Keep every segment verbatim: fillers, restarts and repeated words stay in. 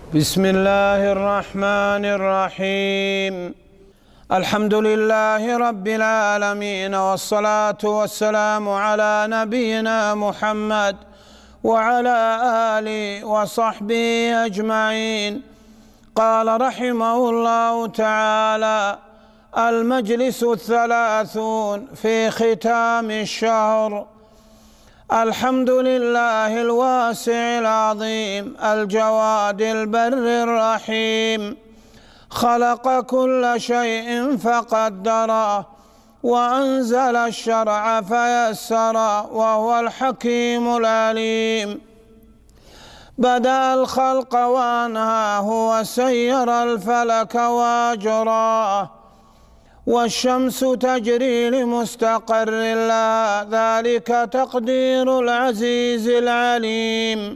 بسم الله الرحمن الرحيم. الحمد لله رب العالمين، والصلاة والسلام على نبينا محمد وعلى آله وصحبه أجمعين. قال رحمه الله تعالى: المجلس الثلاثون في ختام الشهر. الحمد لله الواسع العظيم الجواد البر الرحيم، خلق كل شيء فقدره، وأنزل الشرع فيسره، وهو الحكيم العليم. بدأ الخلق وأنهاه، وسير الفلك وأجراه، والشمس تجري لمستقر لها، ذلك تقدير العزيز العليم.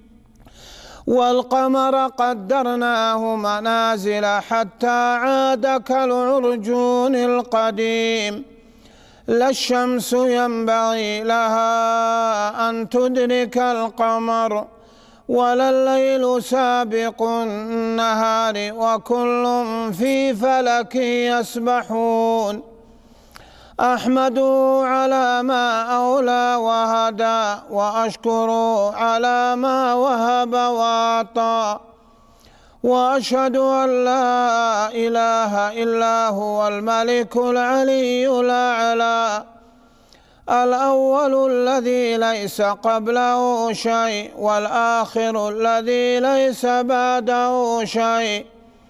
والقمر قدرناه منازل حتى عاد كالعرجون القديم. لا الشمس ينبغي لها أن تدرك القمر، ولا الليل سابق النهار، وكل في فلك يسبحون. أحمده على ما أولى وهدى، وأشكره على ما وهب وأعطى، وأشهد أن لا إله إلا هو الملك العلي الأعلى، الأول الذي ليس قبله شيء، والآخر الذي ليس بعده شيء،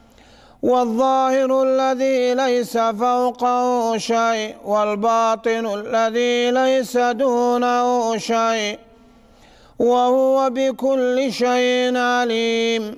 والظاهر الذي ليس فوقه شيء، والباطن الذي ليس دونه شيء، وهو بكل شيء عليم.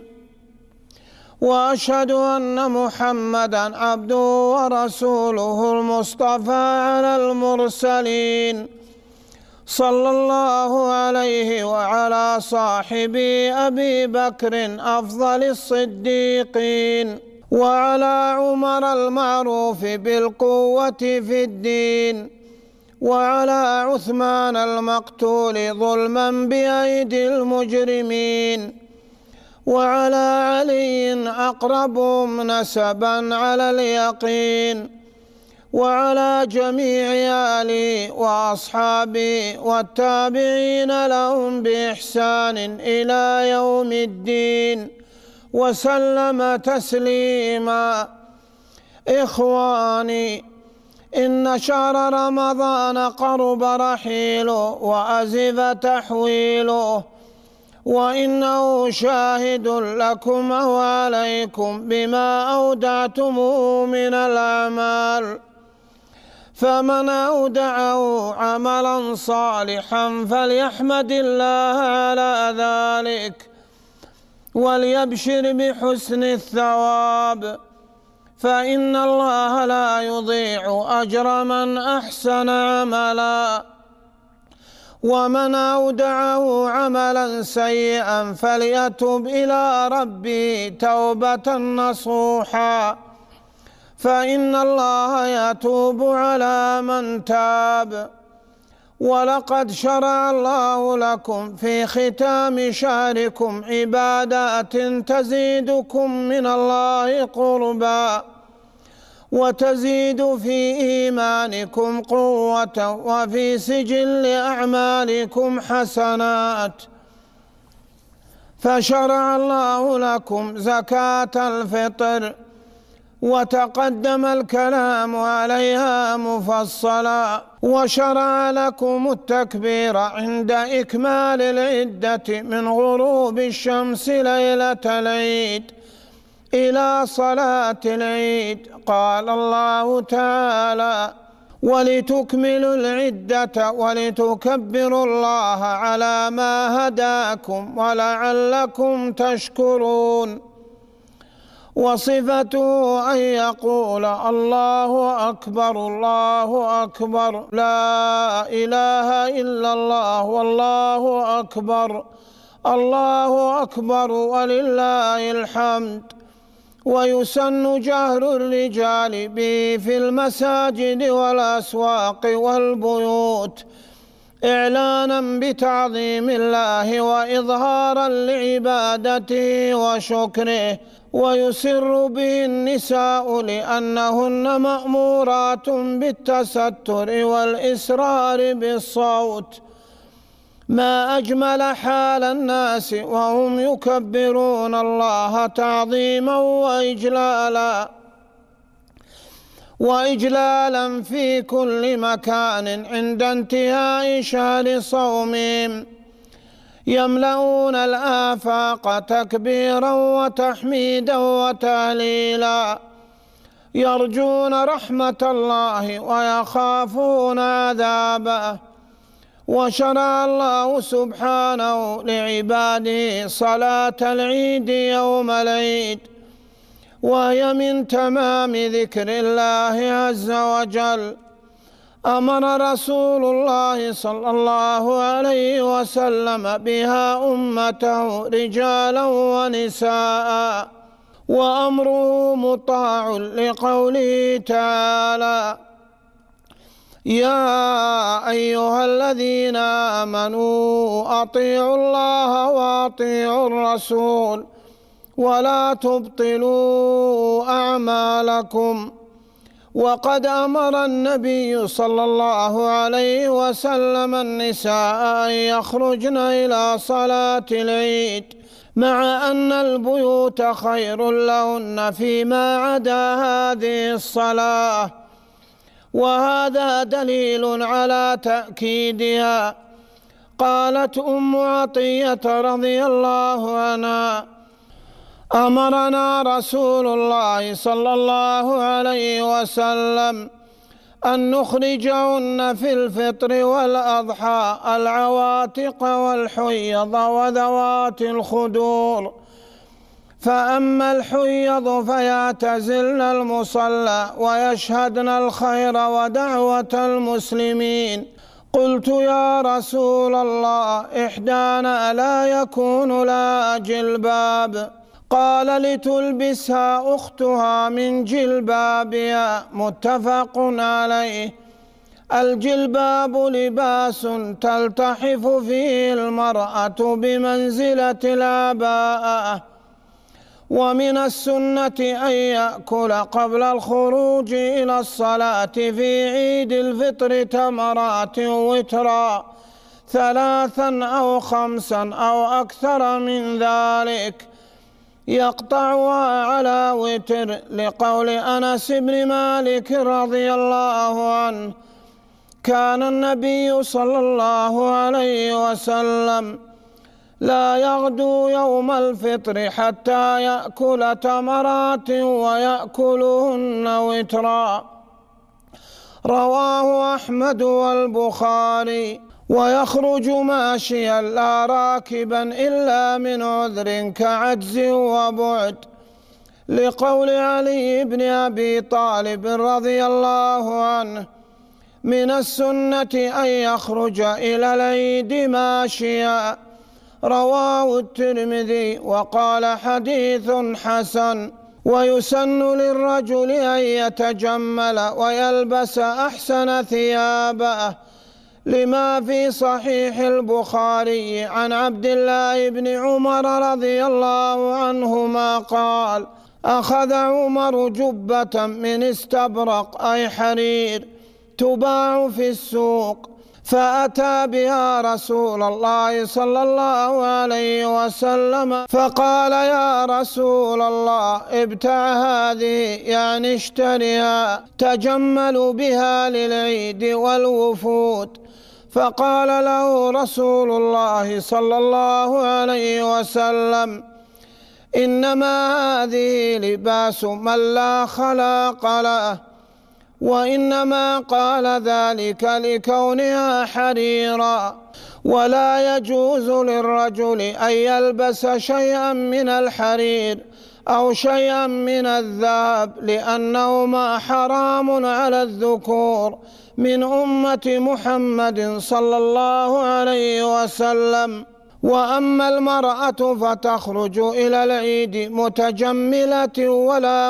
وأشهد أن محمدًا عبده ورسوله المصطفى على المرسلين، صلى الله عليه وعلى صاحبه أبي بكر أفضل الصديقين، وعلى عمر المعروف بالقوة في الدين، وعلى عثمان المقتول ظلما بأيدي المجرمين، وعلى علي أقربهم نسبا على اليقين، وعلى جميع آله وأصحابه والتابعين لهم بإحسان إلى يوم الدين، وسلم تسليما. إخواني، إن شهر رمضان قرب رحيله، وأزف تحويله، وإنه شاهد لكم وعليكم بما أودعتموه من الأعمال. فمن أودعه عملا صالحا فليحمد الله على ذلك، وليبشر بحسن الثواب، فإن الله لا يضيع أجر من أحسن عملا. ومن أودعه عملا سيئا فليتب إلى ربه توبة نصوحا، فإن الله يتوب على من تاب. ولقد شرع الله لكم في ختام شهركم عبادات تزيدكم من الله قربا، وتزيد في إيمانكم قوة، وفي سجل أعمالكم حسنات. فشرع الله لكم زكاة الفطر، وتقدم الكلام عليها مفصلا. وشرع لكم التكبير عند إكمال العدة من غروب الشمس ليلة العيد إلى صلاة العيد. قال الله تعالى: ولتكملوا العدة ولتكبروا الله على ما هداكم ولعلكم تشكرون. وصفته أن يقول: الله أكبر الله أكبر، لا إله إلا الله، والله أكبر، الله أكبر ولله الحمد. ويسن جهر الرجال به في المساجد والأسواق والبيوت، إعلانا بتعظيم الله وإظهارا لعبادته وشكره، ويسر به النساء لأنهن مأمورات بالتستر والإسرار بالصوت. ما أجمل حال الناس وهم يكبرون الله تعظيما وإجلالا وإجلالا في كل مكان عند انتهاء شهر صومهم، يملؤون الآفاق تكبيرا وتحميدا وتهليلا، يرجون رحمة الله ويخافون عذابه. وشرع الله سبحانه لعباده صلاة العيد يوم العيد، وهي من تمام ذكر الله عز وجل. أمر رسول الله صلى الله عليه وسلم بها أمته رجالا ونساء، وأمره مطاع لقوله تعالى: يا أيها الذين آمنوا أطيعوا الله وأطيعوا الرسول ولا تبطلوا أعمالكم. وقد أمر النبي صلى الله عليه وسلم النساء أن يخرجن إلى صلاة العيد، مع أن البيوت خير لهن فيما عدا هذه الصلاة، وهذا دليل على تأكيدها. قالت أم عطية رضي الله عنها: أمرنا رسول الله صلى الله عليه وسلم أن نخرجهن في الفطر والأضحى العواتق والحيض وذوات الخدور. فأما الحيض فيعتزلن المصلى ويشهدن الخير ودعوة المسلمين. قلت: يا رسول الله، إحدانا لا يكون لها جلباب؟ قال: لتلبسها أختها من جلبابها. متفق عليه. الجلباب لباس تلتحف فيه المرأة بمنزلة العباءة. ومن السنة أن يأكل قبل الخروج إلى الصلاة في عيد الفطر تمرات وترا، ثلاثا أو خمسا أو أكثر من ذلك، يقطعها على وتر، لقول أنس بن مالك رضي الله عنه: كان النبي صلى الله عليه وسلم لا يغدو يوم الفطر حتى يأكل تمرات ويأكلهن وترا. رواه أحمد والبخاري. ويخرج ماشيا لا راكبا إلا من عذر كعجز وبعد، لقول علي بن أبي طالب رضي الله عنه: من السنة أن يخرج إلى العيد ماشيا. رواه الترمذي وقال: حديث حسن. ويسن للرجل أن يتجمل ويلبس أحسن ثيابه، لما في صحيح البخاري عن عبد الله بن عمر رضي الله عنهما قال: أخذ عمر جبة من استبرق أي حرير تباع في السوق، فأتى بها رسول الله صلى الله عليه وسلم فقال: يا رسول الله، ابتع هذه، يعني اشتريها، تجمل بها للعيد والوفود. فقال له رسول الله صلى الله عليه وسلم: إنما هذه لباس من لا خلاق له، وإنما قال ذلك لكونها حريرا. ولا يجوز للرجل أن يلبس شيئا من الحرير أو شيئا من الذهب، لأنهما حرام على الذكور من أمة محمد صلى الله عليه وسلم. وأما المرأة فتخرج إلى العيد متجملة ولا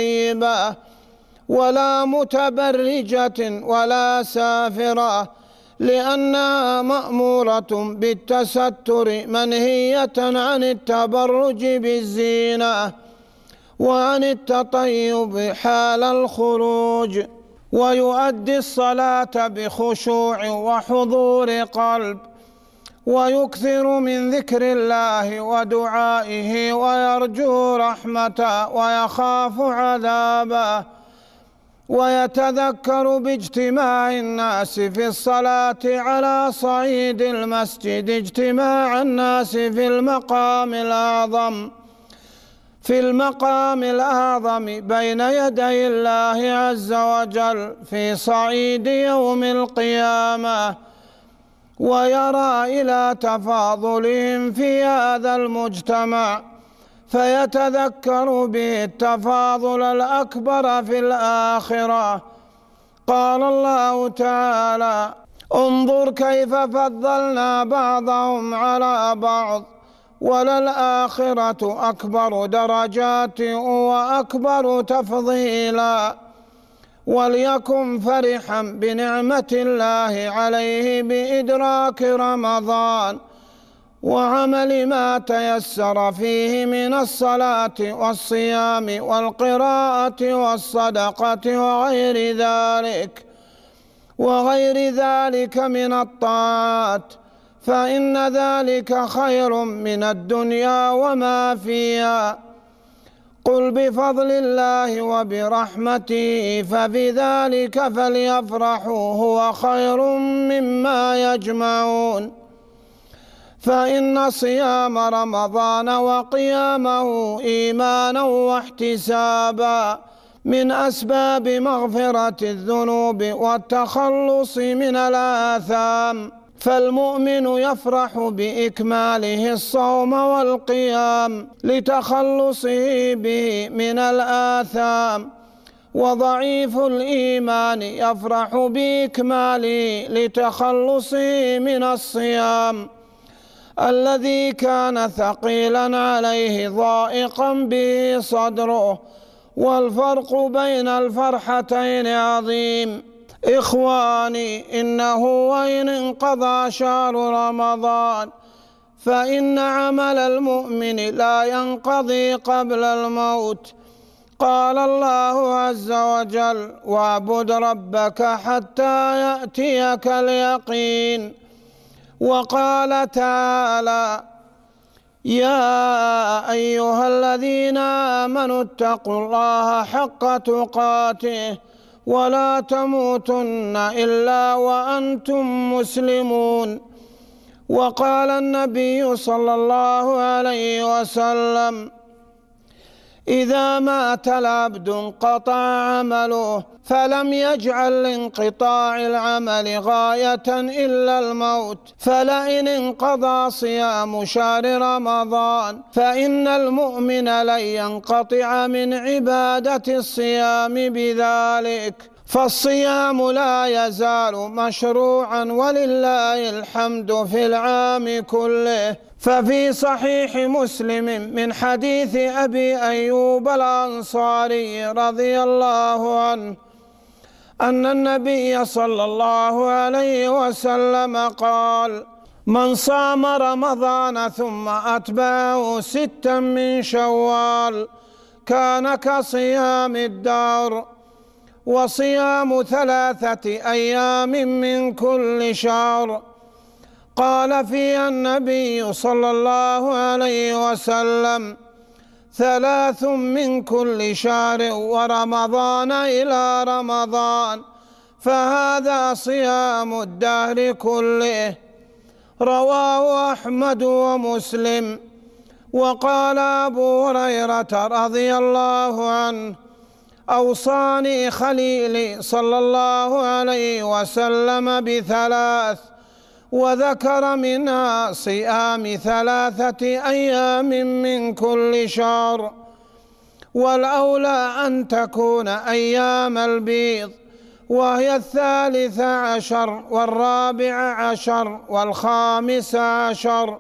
متطيبة ولا متبرجة ولا سافرة، لأنها مأمورة بالتستر منهية عن التبرج بالزينة وعن التطيب حال الخروج، ويؤدي الصلاة بخشوع وحضور قلب، ويكثر من ذكر الله ودعائه، ويرجو رحمته ويخاف عذابه، ويتذكر باجتماع الناس في الصلاة على صعيد المسجد اجتماع الناس في المقام الأعظم في المقام الأعظم بين يدي الله عز وجل في صعيد يوم القيامة، ويرى إلى تفاضلهم في هذا المجتمع فيتذكر به التفاضل الأكبر في الآخرة. قال الله تعالى: انظر كيف فضلنا بعضهم على بعض وللآخرة أكبر درجات وأكبر تفضيلا. وليكن فرحا بنعمة الله عليه بإدراك رمضان وعمل ما تيسر فيه من الصلاة والصيام والقراءة والصدقة وغير ذلك وغير ذلك من الطاعات، فإن ذلك خير من الدنيا وما فيها. قل بفضل الله وبرحمته فبذلك فليفرحوا هو خير مما يجمعون. فإن صيام رمضان وقيامه إيمانا واحتسابا من أسباب مغفرة الذنوب والتخلص من الآثام، فالمؤمن يفرح بإكماله الصوم والقيام لتخلصه به من الآثام، وضعيف الإيمان يفرح بإكماله لتخلصه من الصيام الذي كان ثقيلا عليه ضائقا به صدره. والفرق بين الفرحتين عظيم. إخواني، إنه وإن انقضى شهر رمضان فإن عمل المؤمن لا ينقضي قبل الموت. قال الله عز وجل: واعبد ربك حتى يأتيك اليقين. وقال تعالى: يا أيها الذين آمنوا اتقوا الله حق تقاته ولا تموتن إلا وأنتم مسلمون. وقال النبي صلى الله عليه وسلم: إذا مات العبد انقطع عمله، فلم يجعل لانقطاع العمل غاية إلا الموت. فلئن انقضى صيام شهر رمضان فإن المؤمن لن ينقطع من عبادة الصيام بذلك، فالصيام لا يزال مشروعا ولله الحمد في العام كله. ففي صحيح مسلم من حديث أبي أيوب الأنصاري رضي الله عنه أن النبي صلى الله عليه وسلم قال: من صام رمضان ثم أتبعه ستا من شوال كان كصيام الدهر. وصيام ثلاثة أيام من كل شهر. قال فيها النبي صلى الله عليه وسلم: ثلاث من كل شهر ورمضان إلى رمضان، فهذا صيام الدهر كله. رواه أحمد ومسلم. وقال أبو هريرة رضي الله عنه: أوصاني خليلي صلى الله عليه وسلم بثلاث، وذكر منها صيام ثلاثة أيام من كل شهر، والأولى أن تكون أيام البيض، وهي الثالث عشر والرابع عشر والخامس عشر،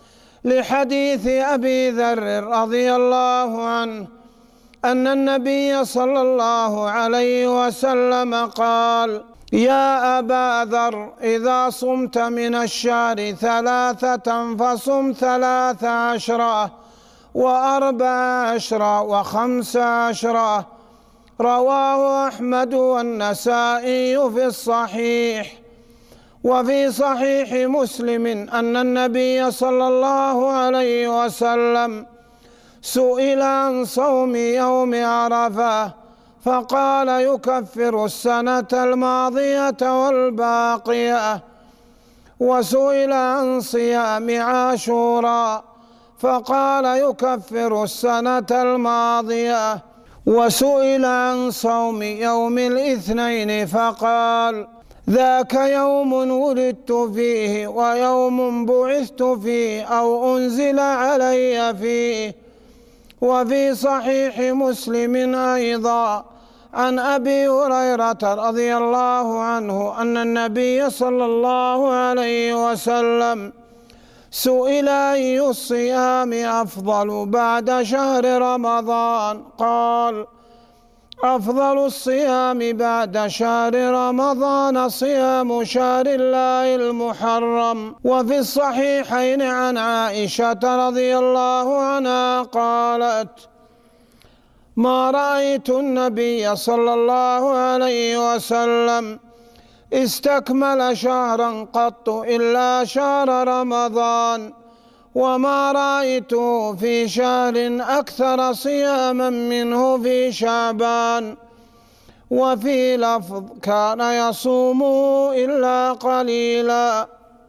لحديث أبي ذر رضي الله عنه أن النبي صلى الله عليه وسلم قال: يا أبا ذر إذا صمت من الشهر ثلاثة فصم ثلاث عشرة وأربع عشرة وخمس عشرة. رواه أحمد والنسائي في الصحيح. وفي صحيح مسلم أن النبي صلى الله عليه وسلم سئل عن صوم يوم عرفة فقال يكفر السنة الماضية والباقية. وسئل عن صيام عاشوراء فقال يكفر السنة الماضية. وسئل عن صوم يوم الاثنين فقال ذاك يوم ولدت فيه ويوم بعثت فيه أو أنزل علي فيه. وفي صحيح مسلم أيضا عن أبي هريرة رضي الله عنه أن النبي صلى الله عليه وسلم سئل أي الصيام أفضل بعد شهر رمضان قال أفضل الصيام بعد شهر رمضان صيام شهر الله المحرم. وفي الصحيحين عن عائشة رضي الله عنها قالت ما رأيت النبي صلى الله عليه وسلم استكمل شهرا قط إلا شهر رمضان وما رأيته في شهر أكثر صياما منه في شعبان. وفي لفظ كان يصومه إلا قليلا.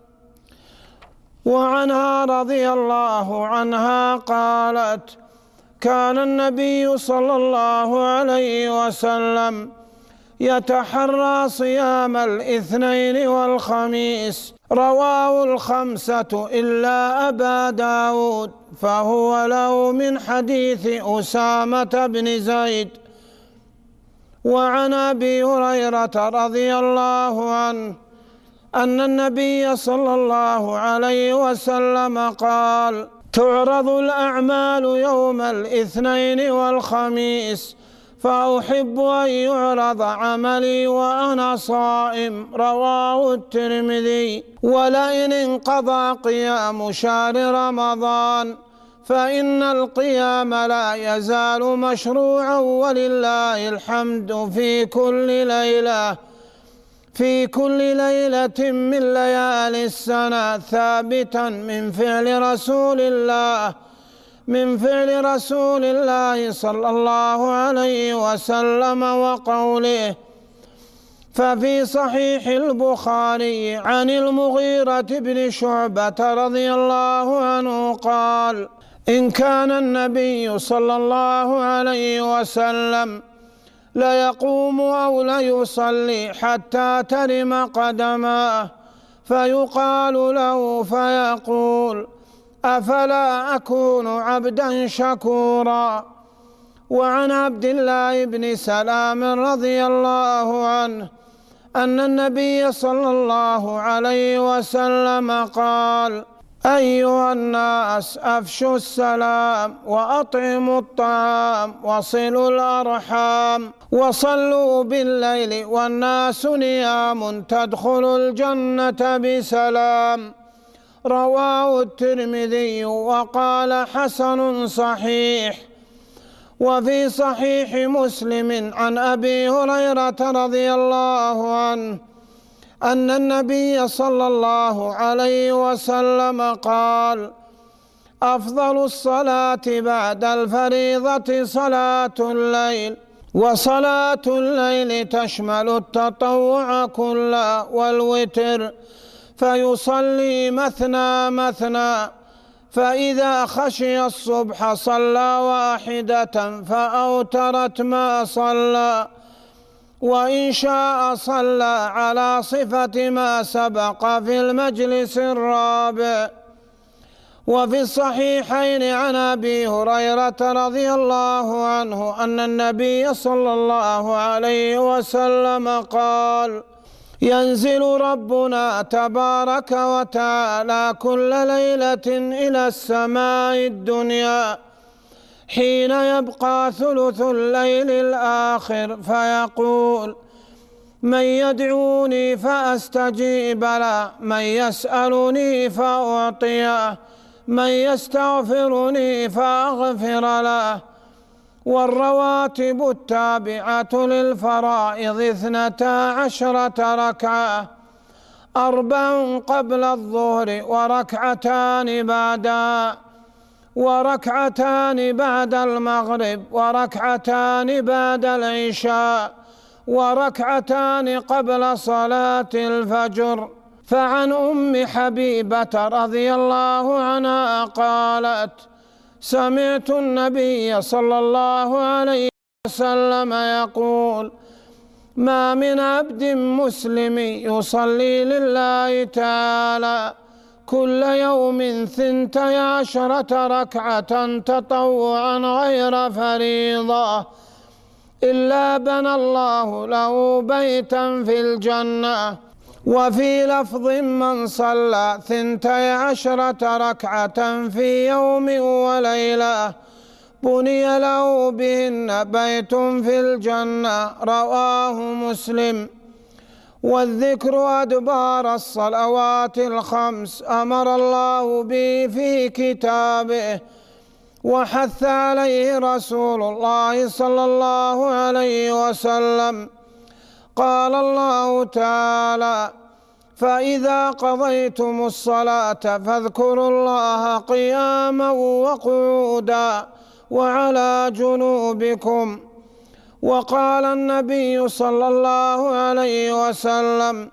وعنها رضي الله عنها قالت كان النبي صلى الله عليه وسلم يتحرى صيام الاثنين والخميس. رواه الخمسة إلا أبا داود فهو له من حديث أسامة بن زيد. وعن أبي هريرة رضي الله عنه أن النبي صلى الله عليه وسلم قال تعرض الأعمال يوم الاثنين والخميس فأحب أن يعرض عملي وأنا صائم. رواه الترمذي. ولئن انقضى قيام شهر رمضان فإن القيام لا يزال مشروعا ولله الحمد في كل ليلة في كل ليلة من ليالي السنة ثابتا من فعل رسول الله من فعل رسول الله صلى الله عليه وسلم وقوله. ففي صحيح البخاري عن المغيرة بن شعبة رضي الله عنه قال إن كان النبي صلى الله عليه وسلم ليقوم أو ليصلي حتى ترم قدماه فيقال له فيقول أفلا أكون عبدا شكورا. وعن عبد الله بن سلام رضي الله عنه أن النبي صلى الله عليه وسلم قال أيها الناس أفشوا السلام وأطعموا الطعام وصلوا الأرحام وصلوا بالليل والناس نيام تدخلوا الجنة بسلام. رواه الترمذي وقال حسن صحيح. وفي صحيح مسلم عن أبي هريرة رضي الله عنه أن النبي صلى الله عليه وسلم قال أفضل الصلاة بعد الفريضة صلاة الليل. وصلاة الليل تشمل التطوع كله والوتر فيصلي مثنى مثنى فإذا خشي الصبح صلى واحدة فأوترت ما صلى وإن شاء صلى على صفة ما سبق في المجلس الرابع. وفي الصحيحين عن أبي هريرة رضي الله عنه أن النبي صلى الله عليه وسلم قال ينزل ربنا تبارك وتعالى كل ليلة إلى السماء الدنيا حين يبقى ثلث الليل الآخر فيقول من يدعوني فأستجيب له، من يسألني فأعطيه، من يستغفرني فأغفر له. والرواتب التابعة للفرائض اثنتا عشرة ركعة، أربع قبل الظهر وركعتان بعدها، وركعتان بعد المغرب، وركعتان بعد العشاء، وركعتان قبل صلاة الفجر. فعن أم حبيبة رضي الله عنها قالت: سمعت النبي صلى الله عليه وسلم يقول: ما من عبد مسلم يصلي لله تعالى كل يوم ثنتي عشرة ركعة تطوعا غير فريضة إلا بنى الله له بيتا في الجنة. وفي لفظ: من صلى ثنتي عشرة ركعة في يوم وليلة بني له بهن بيت في الجنة. رواه مسلم. والذكر أدبار الصلوات الخمس أمر الله به في كتابه، وحث عليه رسول الله صلى الله عليه وسلم. قال الله تعالى: فإذا قضيتم الصلاة فاذكروا الله قياما وقعودا وعلى جنوبكم. وقال النبي صلى الله عليه وسلم: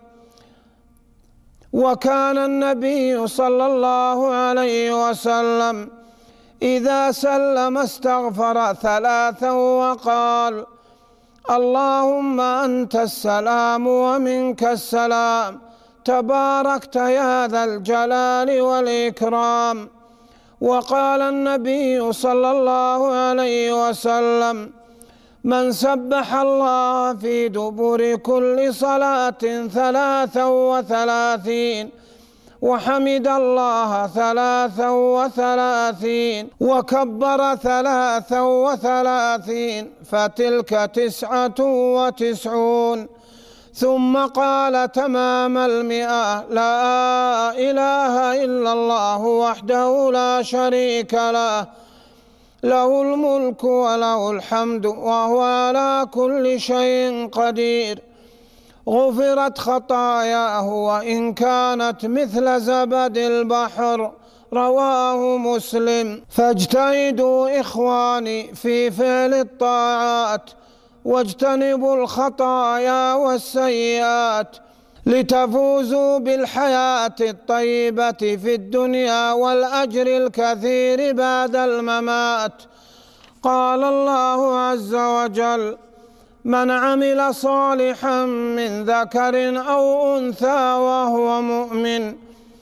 وكان النبي صلى الله عليه وسلم إذا سلم استغفر ثلاثا وقال: اللهم أنت السلام ومنك السلام تباركت يا ذا الجلال والإكرام. وقال النبي صلى الله عليه وسلم: من سبح الله في دبر كل صلاة ثلاثا وثلاثين وحمد الله ثلاثا وثلاثين وكبر ثلاثا وثلاثين فتلك تسعة وتسعون. ثم قال تمام المئة: لا إله إلا الله وحده لا شريك له، له الملك وله الحمد وهو على كل شيء قدير، غفرت خطاياه وإن كانت مثل زبد البحر. رواه مسلم. فاجتهدوا إخواني في فعل الطاعات واجتنبوا الخطايا والسيئات لتفوزوا بالحياة الطيبة في الدنيا والأجر الكثير بعد الممات. قال الله عز وجل: من عمل صالحا من ذكر أو أنثى وهو مؤمن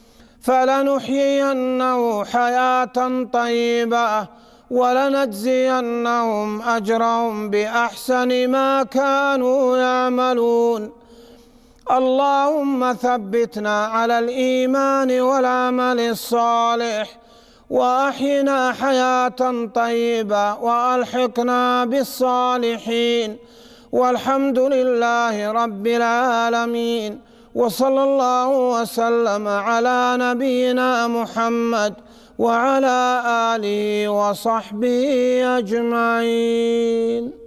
فلنحيينه حياة طيبة ولنجزينهم أجرهم بأحسن ما كانوا يعملون. اللهم ثبتنا على الإيمان والعمل الصالح، وأحينا حياة طيبة، وألحقنا بالصالحين، والحمد لله رب العالمين. وصلى الله وسلم على نبينا محمد وعلى آله وصحبه أجمعين.